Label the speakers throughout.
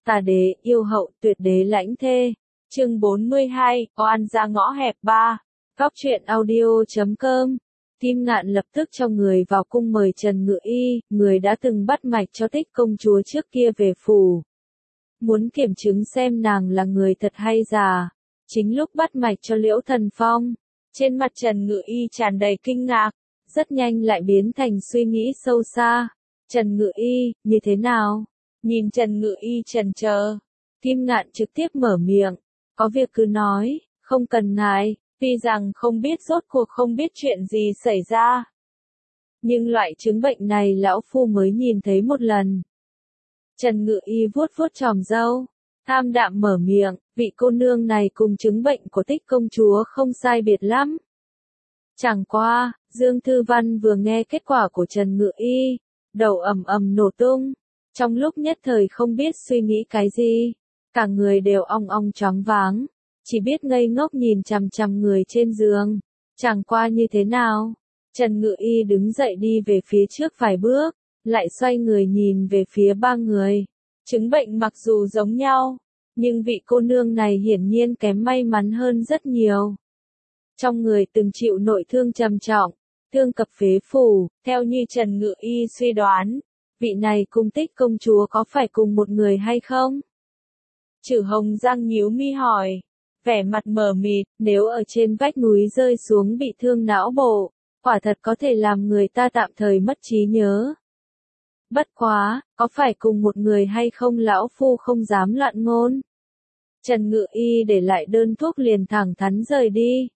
Speaker 1: Tà đế, yêu hậu, tuyệt đế lãnh thê. Chương 42, oan ra ngõ hẹp 3. Góc truyện audio.com. Kim Ngạn lập tức cho người vào cung mời Trần Ngự Y, người đã từng bắt mạch cho Tích công chúa trước kia về phủ. Muốn kiểm chứng xem nàng là người thật hay giả. Chính lúc bắt mạch cho Liễu Thần Phong, trên mặt Trần Ngự Y tràn đầy kinh ngạc, rất nhanh lại biến thành suy nghĩ sâu xa. Trần Ngự Y, như thế nào? Nhìn Trần Ngự Y chần chờ, Kim Ngạn trực tiếp mở miệng, có việc cứ nói, không cần ngại, tuy rằng không biết rốt cuộc không biết chuyện gì xảy ra. Nhưng loại chứng bệnh này lão phu mới nhìn thấy một lần. Trần Ngự Y vuốt vuốt chòm râu, tham đạm mở miệng, vị cô nương này cùng chứng bệnh của Tích công chúa không sai biệt lắm. Chẳng qua, Dương Thư Văn vừa nghe kết quả của Trần Ngự Y, đầu ầm ầm nổ tung, trong lúc nhất thời không biết suy nghĩ cái gì, cả người đều ong ong choáng váng, chỉ biết ngây ngốc nhìn chằm chằm người trên giường. Chẳng qua như thế nào? Trần Ngự Y đứng dậy đi về phía trước vài bước, lại xoay người nhìn về phía ba người. Chứng bệnh mặc dù giống nhau, nhưng vị cô nương này hiển nhiên kém may mắn hơn rất nhiều. Trong người từng chịu nội thương trầm trọng, thương cập phế phủ, theo như Trần Ngự Y suy đoán, vị này cùng Tích công chúa có phải cùng một người hay không? Chử Hồng Giang nhíu mi hỏi, vẻ mặt mờ mịt, nếu ở trên vách núi rơi xuống bị thương não bộ, quả thật có thể làm người ta tạm thời mất trí nhớ. Bất quá, có phải cùng một người hay không lão phu không dám loạn ngôn. Trần Ngự Y để lại đơn thuốc liền thẳng thắn rời đi.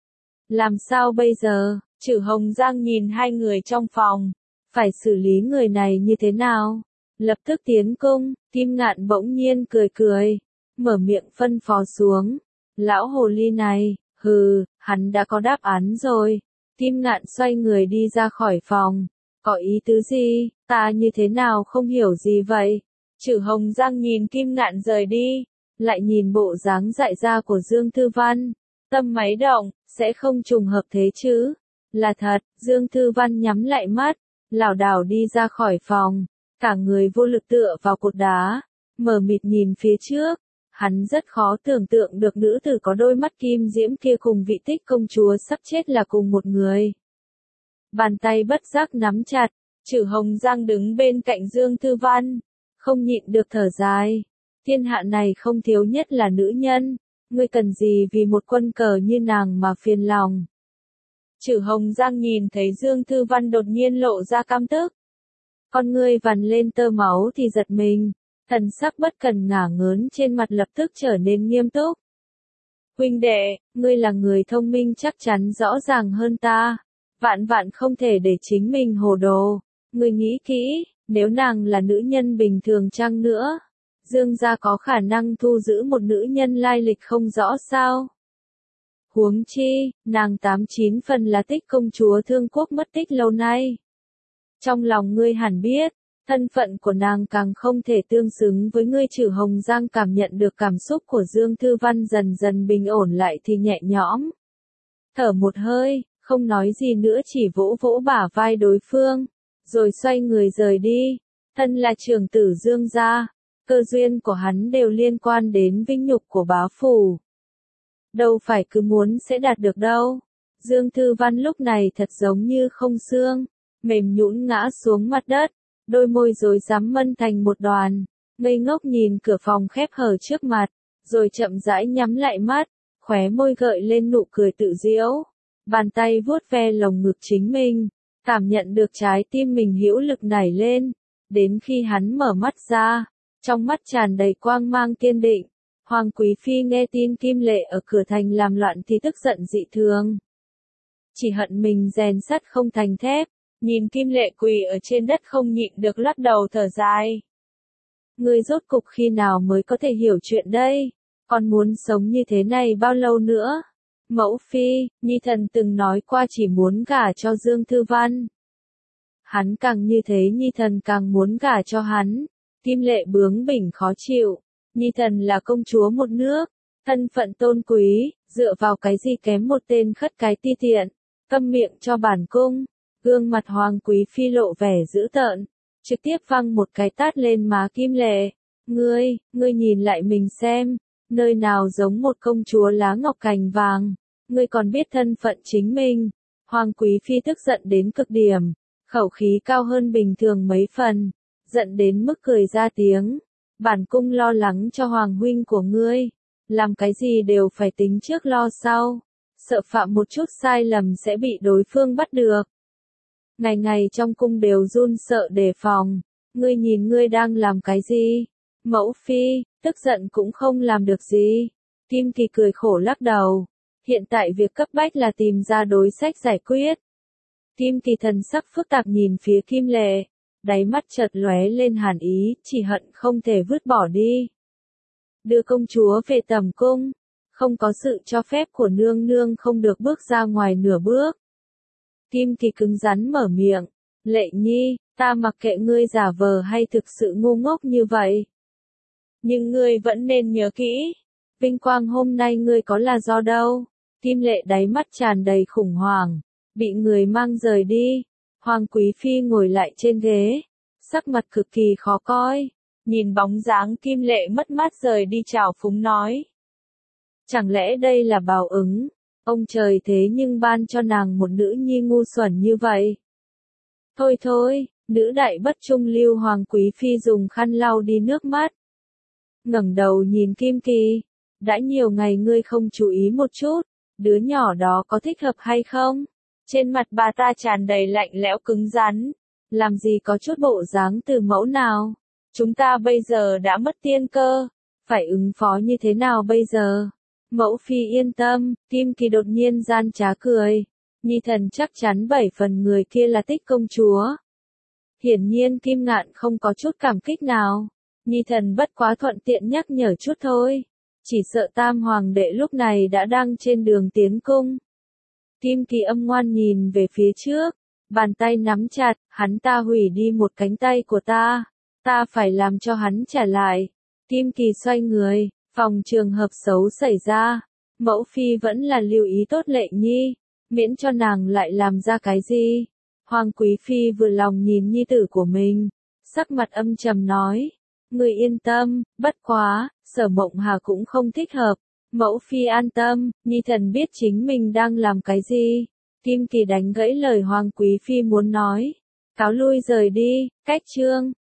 Speaker 1: Làm sao bây giờ? Chử Hồng Giang nhìn hai người trong phòng, phải xử lý người này như thế nào? Lập tức tiến cung, Kim Ngạn bỗng nhiên cười cười, mở miệng phân phó xuống. Lão hồ ly này, hừ, hắn đã có đáp án rồi. Kim Ngạn xoay người đi ra khỏi phòng. Có ý tứ gì, ta như thế nào không hiểu gì vậy? Chử Hồng Giang nhìn Kim Ngạn rời đi, lại nhìn bộ dáng dại ra của Dương Thư Văn. Tâm máy động, sẽ không trùng hợp thế chứ? Là thật, Dương Thư Văn nhắm lại mắt, lảo đảo đi ra khỏi phòng, cả người vô lực tựa vào cột đá, mờ mịt nhìn phía trước. Hắn rất khó tưởng tượng được nữ tử có đôi mắt kim diễm kia cùng vị Tích công chúa sắp chết là cùng một người. Bàn tay bất giác nắm chặt, Chử Hồng Giang đứng bên cạnh Dương Thư Văn, không nhịn được thở dài. Thiên hạ này không thiếu nhất là nữ nhân, ngươi cần gì vì một quân cờ như nàng mà phiền lòng. Chử Hồng Giang nhìn thấy Dương Thư Văn đột nhiên lộ ra căm tức. Con ngươi vằn lên tơ máu thì giật mình, thần sắc bất cần ngả ngớn trên mặt lập tức trở nên nghiêm túc. Huynh đệ, ngươi là người thông minh chắc chắn rõ ràng hơn ta. Vạn vạn không thể để chính mình hồ đồ. Ngươi nghĩ kỹ, nếu nàng là nữ nhân bình thường chăng nữa, Dương gia có khả năng thu giữ một nữ nhân lai lịch không rõ sao? Huống chi, nàng 89 phần là Tích công chúa Thương Quốc mất tích lâu nay. Trong lòng ngươi hẳn biết, thân phận của nàng càng không thể tương xứng với ngươi. Chử Hồng Giang cảm nhận được cảm xúc của Dương Thư Văn dần dần bình ổn lại thì nhẹ nhõm. Thở một hơi, không nói gì nữa chỉ vỗ vỗ bả vai đối phương, rồi xoay người rời đi. Thân là trưởng tử Dương gia, cơ duyên của hắn đều liên quan đến vinh nhục của bá phủ. Đâu phải cứ muốn sẽ đạt được đâu. Dương Thư Văn lúc này thật giống như không xương, mềm nhũn ngã xuống mặt đất, đôi môi rối rắm mân thành một đoàn, ngây ngốc nhìn cửa phòng khép hờ trước mặt, rồi chậm rãi nhắm lại mắt, khóe môi gợi lên nụ cười tự giễu. Bàn tay vuốt ve lồng ngực chính mình, cảm nhận được trái tim mình hữu lực nảy lên, đến khi hắn mở mắt ra, trong mắt tràn đầy quang mang kiên định. Hoàng Quý Phi nghe tin Kim Lệ ở cửa thành làm loạn thì tức giận dị thường. Chỉ hận mình rèn sắt không thành thép, nhìn Kim Lệ quỳ ở trên đất không nhịn được lắc đầu thở dài. Ngươi rốt cục khi nào mới có thể hiểu chuyện đây? Còn muốn sống như thế này bao lâu nữa? Mẫu phi, Nhi thần từng nói qua chỉ muốn gả cho Dương Thư Văn. Hắn càng như thế Nhi thần càng muốn gả cho hắn. Kim Lệ bướng bỉnh khó chịu. Nhi thần là công chúa một nước, thân phận tôn quý, dựa vào cái gì kém một tên khất cái ti tiện. Câm miệng cho bản cung. Gương mặt Hoàng Quý Phi lộ vẻ dữ tợn, trực tiếp văng một cái tát lên má Kim Lệ. Ngươi nhìn lại mình xem, nơi nào giống một công chúa lá ngọc cành vàng, ngươi còn biết thân phận chính mình. Hoàng Quý Phi tức giận đến cực điểm, khẩu khí cao hơn bình thường mấy phần, giận đến mức cười ra tiếng. Bản cung lo lắng cho Hoàng huynh của ngươi, làm cái gì đều phải tính trước lo sau, sợ phạm một chút sai lầm sẽ bị đối phương bắt được. Ngày ngày trong cung đều run sợ đề phòng, ngươi nhìn ngươi đang làm cái gì? Mẫu phi, tức giận cũng không làm được gì. Kim Kỳ cười khổ lắc đầu, hiện tại việc cấp bách là tìm ra đối sách giải quyết. Kim Kỳ thần sắc phức tạp nhìn phía Kim Lệ, đáy mắt chợt lóe lên hàn ý, chỉ hận không thể vứt bỏ đi. Đưa công chúa về tẩm cung, không có sự cho phép của nương nương không được bước ra ngoài nửa bước. Kim Kỳ cứng rắn mở miệng, Lệ Nhi, ta mặc kệ ngươi giả vờ hay thực sự ngu ngốc như vậy. Nhưng ngươi vẫn nên nhớ kỹ, vinh quang hôm nay ngươi có là do đâu. Kim Lệ đáy mắt tràn đầy khủng hoảng, bị người mang rời đi. Hoàng Quý Phi ngồi lại trên ghế, sắc mặt cực kỳ khó coi, nhìn bóng dáng Kim Lệ mất mát rời đi trào phúng nói. Chẳng lẽ đây là báo ứng, ông trời thế nhưng ban cho nàng một nữ nhi ngu xuẩn như vậy. Thôi thôi, nữ đại bất trung lưu. Hoàng Quý Phi dùng khăn lau đi nước mắt. Ngẩng đầu nhìn Kim Kỳ, đã nhiều ngày ngươi không chú ý một chút, đứa nhỏ đó có thích hợp hay không? Trên mặt bà ta tràn đầy lạnh lẽo cứng rắn, làm gì có chút bộ dáng từ mẫu nào? Chúng ta bây giờ đã mất tiên cơ, phải ứng phó như thế nào bây giờ? Mẫu phi yên tâm, Kim Kỳ đột nhiên gian trá cười. Nhi thần chắc chắn 7 phần người kia là Tích công chúa. Hiển nhiên Kim Ngạn không có chút cảm kích nào. Nhi thần bất quá thuận tiện nhắc nhở chút thôi. Chỉ sợ Tam Hoàng đệ lúc này đã đang trên đường tiến cung. Kim Kỳ âm ngoan nhìn về phía trước, bàn tay nắm chặt, hắn ta hủy đi một cánh tay của ta. Ta phải làm cho hắn trả lại. Kim Kỳ xoay người, phòng trường hợp xấu xảy ra. Mẫu phi vẫn là lưu ý tốt Lệ Nhi, miễn cho nàng lại làm ra cái gì. Hoàng Quý Phi vừa lòng nhìn nhi tử của mình, sắc mặt âm trầm nói. Người yên tâm, bất quá, Sở Mộng Hà cũng không thích hợp. Mẫu phi an tâm, nhi thần biết chính mình đang làm cái gì. Kim Kỳ đánh gãy lời Hoàng Quý Phi muốn nói. Cáo lui rời đi, cách chương.